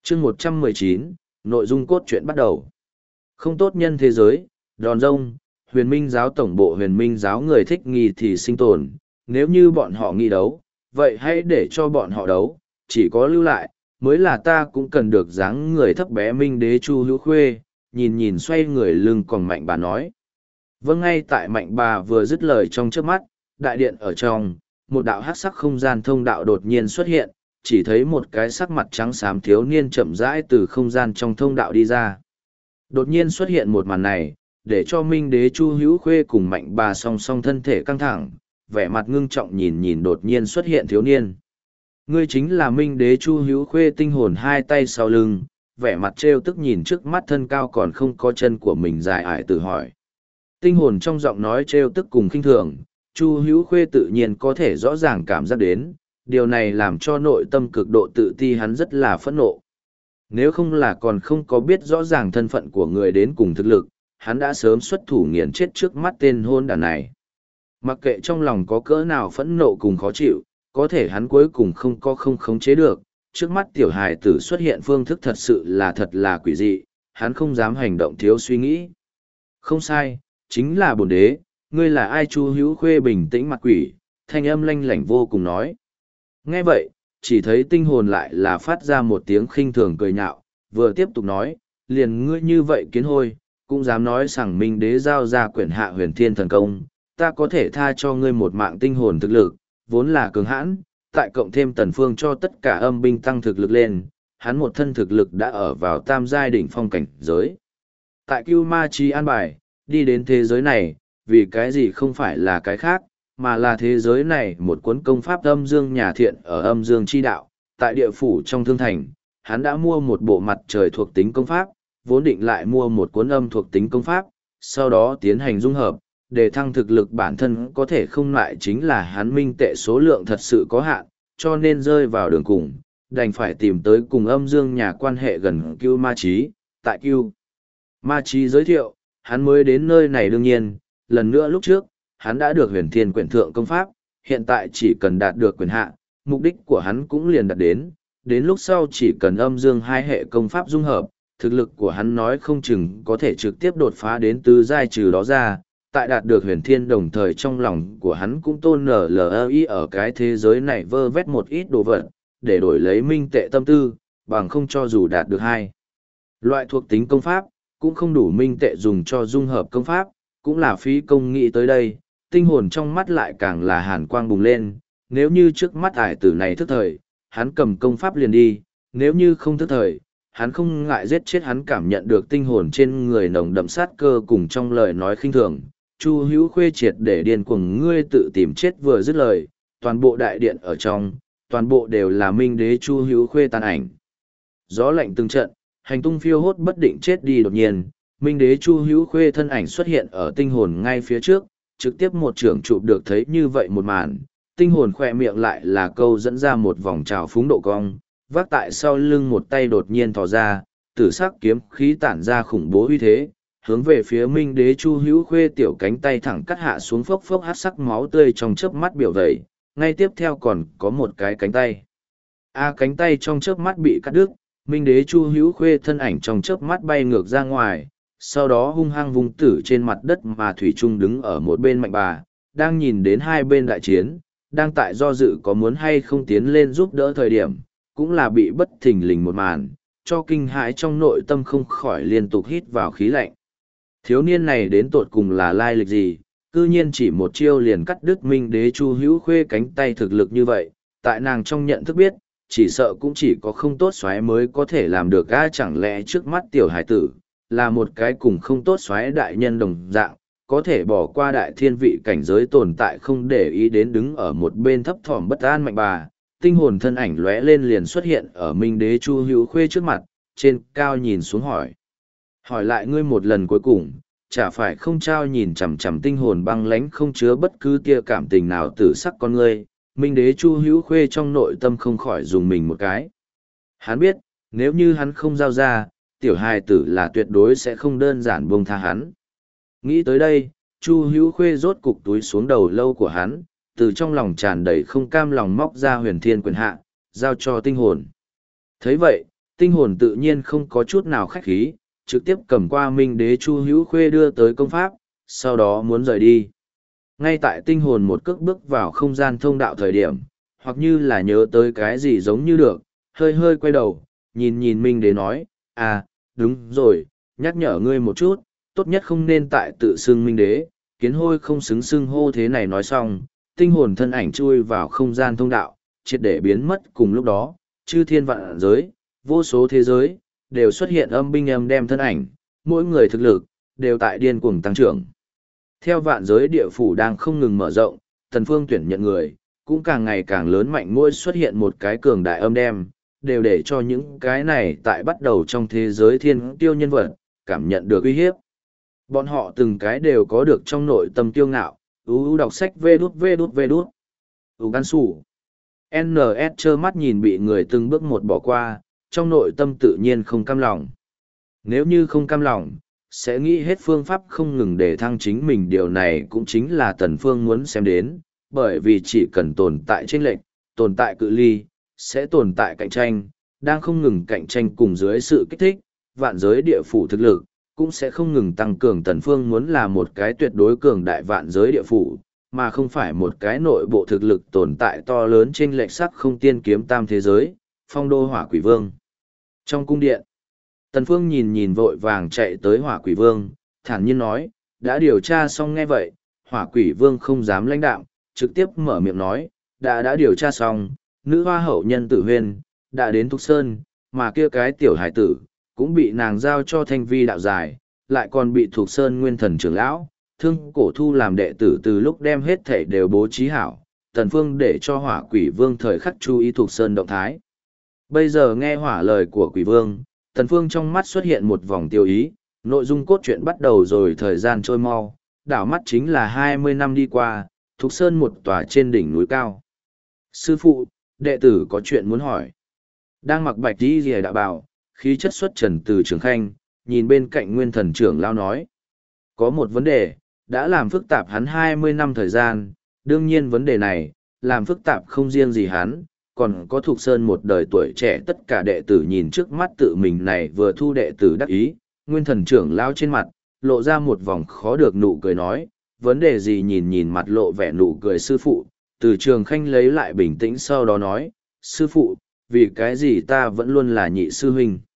chương 119, nội dung cốt truyện bắt đầu. Không tốt nhân thế giới, đòn rông, huyền minh giáo tổng bộ huyền minh giáo người thích nghi thì sinh tồn, nếu như bọn họ nghi đấu, vậy hãy để cho bọn họ đấu, chỉ có lưu lại, mới là ta cũng cần được dáng người thấp bé minh đế Chu Hữu Khuê, nhìn nhìn xoay người lưng còn mạnh bà nói. Vâng, ngay tại mạnh bà vừa dứt lời trong trước mắt, đại điện ở trong, một đạo hắc sắc không gian thông đạo đột nhiên xuất hiện, chỉ thấy một cái sắc mặt trắng xám thiếu niên chậm rãi từ không gian trong thông đạo đi ra. Đột nhiên xuất hiện một màn này, để cho minh đế Chu Hữu Khuê cùng mạnh bà song song thân thể căng thẳng, vẻ mặt ngưng trọng nhìn nhìn đột nhiên xuất hiện thiếu niên. Ngươi chính là minh đế Chu Hữu Khuê tinh hồn hai tay sau lưng, vẻ mặt trêu tức nhìn trước mắt thân cao còn không có chân của mình dài ải tự hỏi. Tinh hồn trong giọng nói trêu tức cùng khinh thường, Chu Hữu Khuê tự nhiên có thể rõ ràng cảm giác đến, điều này làm cho nội tâm cực độ tự ti hắn rất là phẫn nộ. Nếu không là còn không có biết rõ ràng thân phận của người đến cùng thực lực, hắn đã sớm xuất thủ nghiền chết trước mắt tên hôn đàn này. Mặc kệ trong lòng có cỡ nào phẫn nộ cùng khó chịu, có thể hắn cuối cùng không khống chế được, trước mắt tiểu hài tử xuất hiện phương thức thật là quỷ dị, hắn không dám hành động thiếu suy nghĩ. Không sai, chính là bổn đế, ngươi là ai? Chu Hữu Khuê bình tĩnh mặt quỷ, thanh âm lanh lảnh vô cùng nói. Nghe vậy, chỉ thấy tinh hồn lại là phát ra một tiếng khinh thường cười nhạo, vừa tiếp tục nói, liền ngươi như vậy kiến hôi, cũng dám nói rằng minh đế giao ra quyển hạ huyền thiên thần công, ta có thể tha cho ngươi một mạng. Tinh hồn thực lực, vốn là cường hãn, tại cộng thêm tần phương cho tất cả âm binh tăng thực lực lên, hắn một thân thực lực đã ở vào tam giai đỉnh phong cảnh giới. Tại Cưu Ma Chí an bài, đi đến thế giới này, vì cái gì không phải là cái khác, mà là thế giới này một cuốn công pháp âm dương nhà thiện ở âm dương chi đạo, tại địa phủ trong thương thành, hắn đã mua một bộ mặt trời thuộc tính công pháp, vốn định lại mua một cuốn âm thuộc tính công pháp, sau đó tiến hành dung hợp, để thăng thực lực bản thân có thể không lại chính là hắn minh tệ số lượng thật sự có hạn, cho nên rơi vào đường cùng, đành phải tìm tới cùng âm dương nhà quan hệ gần Cưu Ma Chí. Tại Cưu Ma Chí giới thiệu, hắn mới đến nơi này đương nhiên, lần nữa lúc trước, hắn đã được huyền thiên quyển thượng công pháp, hiện tại chỉ cần đạt được quyển hạ, mục đích của hắn cũng liền đạt đến lúc sau chỉ cần âm dương hai hệ công pháp dung hợp, thực lực của hắn nói không chừng có thể trực tiếp đột phá đến tứ giai. Trừ đó ra, tại đạt được huyền thiên đồng thời trong lòng của hắn cũng tôn nở ở cái thế giới này vơ vét một ít đồ vật, để đổi lấy minh tệ tâm tư, bằng không cho dù đạt được hai loại thuộc tính công pháp, cũng không đủ minh tệ dùng cho dung hợp công pháp, cũng là phí công. Nghĩ tới đây, tinh hồn trong mắt lại càng là hàn quang bùng lên, nếu như trước mắt ải tử này thức thời, hắn cầm công pháp liền đi, nếu như không thức thời, hắn không ngại giết chết. Hắn cảm nhận được tinh hồn trên người nồng đậm sát cơ cùng trong lời nói khinh thường, Chu Hữu Khuê triệt để điên cuồng, ngươi tự tìm chết. Vừa dứt lời, toàn bộ đại điện ở trong, toàn bộ đều là minh đế Chu Hữu Khuê tàn ảnh. Gió lạnh từng trận, hành tung phiêu hốt bất định chết đi. Đột nhiên, minh đế Chu Hữu Khuê thân ảnh xuất hiện ở tinh hồn ngay phía trước, trực tiếp một trưởng chụp được. Thấy như vậy một màn, tinh hồn khoe miệng lại là câu dẫn ra một vòng trào phúng độ cong, vác tại sau lưng một tay đột nhiên thò ra, tử sắc kiếm khí tản ra khủng bố uy thế, hướng về phía minh đế Chu Hữu Khuê tiểu cánh tay thẳng cắt hạ xuống, phốc phốc hắc sắc máu tươi trong chớp mắt biểu vẩy, ngay tiếp theo còn có một cái cánh tay. Cánh tay trong chớp mắt bị cắt đứt, minh đế Chu Hữu Khuê thân ảnh trong chớp mắt bay ngược ra ngoài, sau đó hung hăng vung tử trên mặt đất. Mà thủy trung đứng ở một bên mạnh bà, đang nhìn đến hai bên đại chiến, đang tại do dự có muốn hay không tiến lên giúp đỡ thời điểm, cũng là bị bất thình lình một màn, cho kinh hãi trong nội tâm không khỏi liên tục hít vào khí lạnh. Thiếu niên này đến tột cùng là lai lịch gì, cư nhiên chỉ một chiêu liền cắt đứt minh đế Chu Hữu Khuê cánh tay. Thực lực như vậy, tại nàng trong nhận thức biết, chỉ sợ cũng chỉ có không tốt xoáy mới có thể làm được. Chẳng lẽ trước mắt tiểu hải tử, là một cái cùng không tốt xoáy đại nhân đồng dạng, có thể bỏ qua đại thiên vị cảnh giới tồn tại không để ý đến đứng ở một bên thấp thỏm bất an mạnh bà. Tinh hồn thân ảnh lóe lên liền xuất hiện ở minh đế Chu Hữu Khuê trước mặt, trên cao nhìn xuống hỏi lại ngươi một lần cuối cùng, chả phải không trao nhìn chằm chằm tinh hồn băng lãnh không chứa bất cứ tia cảm tình nào tử sắc con ngươi. Minh đế Chu Hữu Khuê trong nội tâm không khỏi dùng mình một cái. Hắn biết, nếu như hắn không giao ra, tiểu hài tử là tuyệt đối sẽ không đơn giản buông tha hắn. Nghĩ tới đây, Chu Hữu Khuê rốt cục túi xuống đầu lâu của hắn, từ trong lòng tràn đầy không cam lòng móc ra huyền thiên quyền hạ, giao cho tinh hồn. Thấy vậy, Tinh hồn tự nhiên không có chút nào khách khí, trực tiếp cầm qua Minh Đế Chu Hữu Khuê đưa tới công pháp, sau đó muốn rời đi. Ngay tại tinh hồn một cước bước vào không gian thông đạo thời điểm, hoặc như là nhớ tới cái gì giống như được, hơi hơi quay đầu, nhìn nhìn Minh Đế nói, à, đúng rồi, nhắc nhở ngươi một chút, tốt nhất không nên tại tự xưng Minh Đế, kiến hôi không xứng xưng hô thế này nói xong, tinh hồn thân ảnh chui vào không gian thông đạo, triệt để biến mất cùng lúc đó, chư thiên vạn giới, vô số thế giới, đều xuất hiện âm binh âm đem thân ảnh, mỗi người thực lực, đều tại điên cuồng tăng trưởng. Theo vạn giới địa phủ đang không ngừng mở rộng, Tần Phương tuyển nhận người, cũng càng ngày càng lớn mạnh, mỗi xuất hiện một cái cường đại âm đem, đều để cho những cái này tại bắt đầu trong thế giới thiên tiêu nhân vật, cảm nhận được uy hiếp. Bọn họ từng cái đều có được trong nội tâm kiêu ngạo, đọc sách vê đút. Gan sủ. NS trơ mắt nhìn bị người từng bước một bỏ qua, trong nội tâm tự nhiên không cam lòng. Nếu như không cam lòng, sẽ nghĩ hết phương pháp không ngừng để thăng chính mình, điều này cũng chính là Tần Phương muốn xem đến, bởi vì chỉ cần tồn tại chênh lệch, tồn tại cự ly, sẽ tồn tại cạnh tranh, đang không ngừng cạnh tranh cùng dưới sự kích thích, vạn giới địa phủ thực lực, cũng sẽ không ngừng tăng cường. Tần Phương muốn là một cái tuyệt đối cường đại vạn giới địa phủ, mà không phải một cái nội bộ thực lực tồn tại to lớn chênh lệch sắc không tiên kiếm tam thế giới, phong đô hỏa quỷ vương. Trong cung điện, Tần Phương nhìn nhìn vội vàng chạy tới hỏa quỷ vương, thản nhiên nói, đã điều tra xong. Nghe vậy, hỏa quỷ vương không dám lãnh đạm, trực tiếp mở miệng nói, đã điều tra xong, nữ hoa hậu nhân Tử Huyên, đã đến Thục Sơn, mà kia cái tiểu hải tử, cũng bị nàng giao cho Thanh Vi đạo giải, lại còn bị Thục Sơn nguyên thần trưởng lão, thương cổ thu làm đệ tử. Từ lúc đem hết thảy đều bố trí hảo, Tần Phương để cho hỏa quỷ vương thời khắc chú ý Thục Sơn động thái. Bây giờ nghe hỏa lời của quỷ vương, Tần Phương trong mắt xuất hiện một vòng tiêu ý, nội dung cốt truyện bắt đầu rồi. Thời gian trôi mau, đảo mắt chính là 20 năm đi qua, Thục Sơn một tòa trên đỉnh núi cao. Sư phụ, đệ tử có chuyện muốn hỏi. Đang mặc bạch y rìa đạo bào, khí chất xuất trần Từ Trường Khanh, nhìn bên cạnh nguyên thần trưởng lao nói. Có một vấn đề, đã làm phức tạp hắn 20 năm thời gian, đương nhiên vấn đề này, làm phức tạp không riêng gì hắn, còn có Thục Sơn một đời tuổi trẻ. Tất cả đệ tử nhìn trước mắt tự mình này vừa thu đệ tử đắc ý, nguyên thần trưởng lao trên mặt, lộ ra một vòng khó được nụ cười nói, vấn đề gì? Nhìn nhìn mặt lộ vẻ nụ cười sư phụ, Từ Trường Khanh lấy lại bình tĩnh sau đó nói, sư phụ, vì cái gì ta vẫn luôn là nhị sư huynh?